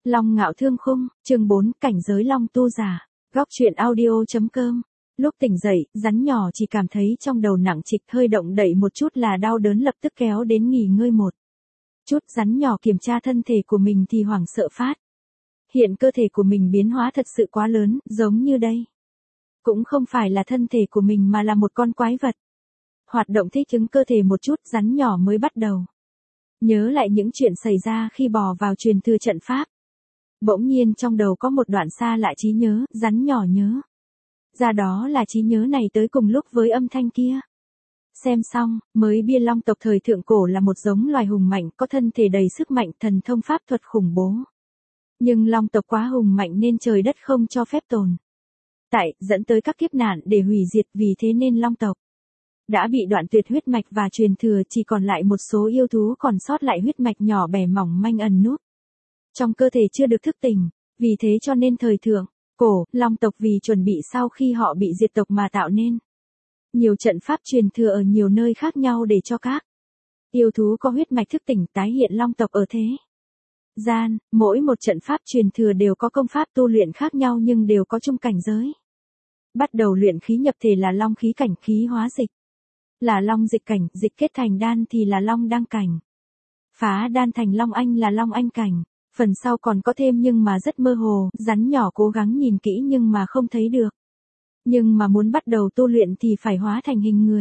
Long Ngạo Thương Khung, chương 4, cảnh giới Long tu giả. Góc truyện audio.com. Lúc tỉnh dậy, rắn nhỏ chỉ cảm thấy trong đầu nặng trịch, hơi động đậy một chút là đau đớn, lập tức kéo đến nghỉ ngơi một chút. Rắn nhỏ kiểm tra thân thể của mình thì hoảng sợ phát. Hiện cơ thể của mình biến hóa thật sự quá lớn, giống như đây. Cũng không phải là thân thể của mình mà là một con quái vật. Hoạt động thích ứng cơ thể một chút, rắn nhỏ mới bắt đầu nhớ lại những chuyện xảy ra khi bò vào truyền thừa trận pháp. Bỗng nhiên trong đầu có một đoạn xa lạ trí nhớ, rắn nhỏ nhớ ra đó là trí nhớ này tới cùng lúc với âm thanh kia. Xem xong, mới biết long tộc thời thượng cổ là một giống loài hùng mạnh, có thân thể đầy sức mạnh, thần thông pháp thuật khủng bố. Nhưng long tộc quá hùng mạnh nên trời đất không cho phép tồn tại, dẫn tới các kiếp nạn để hủy diệt, vì thế nên long tộc đã bị đoạn tuyệt huyết mạch và truyền thừa, chỉ còn lại một số yêu thú còn sót lại huyết mạch nhỏ bé mỏng manh ẩn núp trong cơ thể chưa được thức tỉnh. Vì thế cho nên thời thượng cổ, long tộc vì chuẩn bị sau khi họ bị diệt tộc mà tạo nên nhiều trận pháp truyền thừa ở nhiều nơi khác nhau để cho các yêu thú có huyết mạch thức tỉnh tái hiện long tộc ở thế gian. Mỗi một trận pháp truyền thừa đều có công pháp tu luyện khác nhau nhưng đều có chung cảnh giới. Bắt đầu luyện khí nhập thể là long khí cảnh, khí hóa dịch là long dịch cảnh, dịch kết thành đan thì là long đăng cảnh. Phá đan thành long anh là long anh cảnh. Phần sau còn có thêm nhưng mà rất mơ hồ, rắn nhỏ cố gắng nhìn kỹ nhưng mà không thấy được. Nhưng mà muốn bắt đầu tu luyện thì phải hóa thành hình người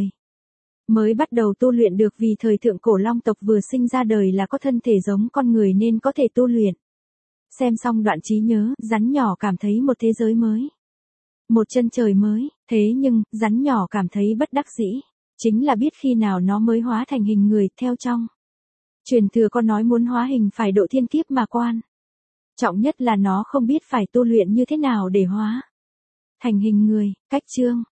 mới bắt đầu tu luyện được, vì thời thượng cổ long tộc vừa sinh ra đời là có thân thể giống con người nên có thể tu luyện. Xem xong đoạn trí nhớ, rắn nhỏ cảm thấy một thế giới mới, một chân trời mới. Thế nhưng, rắn nhỏ cảm thấy bất đắc dĩ. Chính là biết khi nào nó mới hóa thành hình người. Theo trong truyền thừa có nói muốn hóa hình phải độ thiên kiếp mà quan trọng nhất là nó không biết phải tu luyện như thế nào để hóa thành hình người. Cách chương